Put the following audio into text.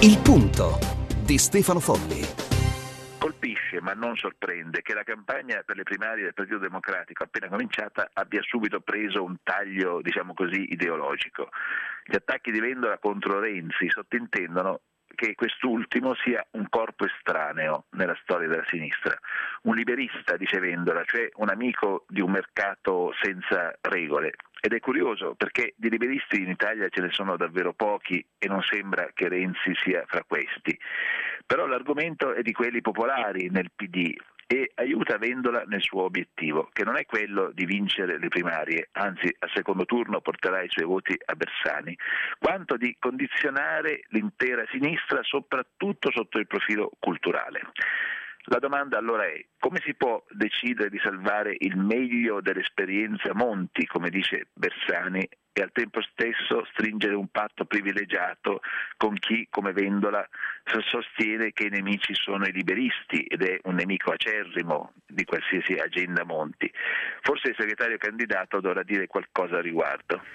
Il punto di Stefano Folli. Colpisce, ma non sorprende, che la campagna per le primarie del Partito Democratico, appena cominciata, abbia subito preso un taglio, diciamo così, ideologico. Gli attacchi di Vendola contro Renzi sottintendono che quest'ultimo sia un corpo estraneo nella storia della sinistra, un liberista, dice Vendola, cioè un amico di un mercato senza regole. Ed è curioso perché di liberisti in Italia ce ne sono davvero pochi e non sembra che Renzi sia fra questi. Però l'argomento è di quelli popolari nel PD e aiuta Vendola nel suo obiettivo, che non è quello di vincere le primarie, anzi al secondo turno porterà i suoi voti a Bersani, quanto di condizionare l'intera sinistra, soprattutto sotto il profilo culturale. La domanda allora è: come si può decidere di salvare il meglio dell'esperienza Monti, come dice Bersani, e al tempo stesso stringere un patto privilegiato con chi, come Vendola, sostiene che i nemici sono i liberisti ed è un nemico acerrimo di qualsiasi agenda Monti? Forse il segretario candidato dovrà dire qualcosa a riguardo.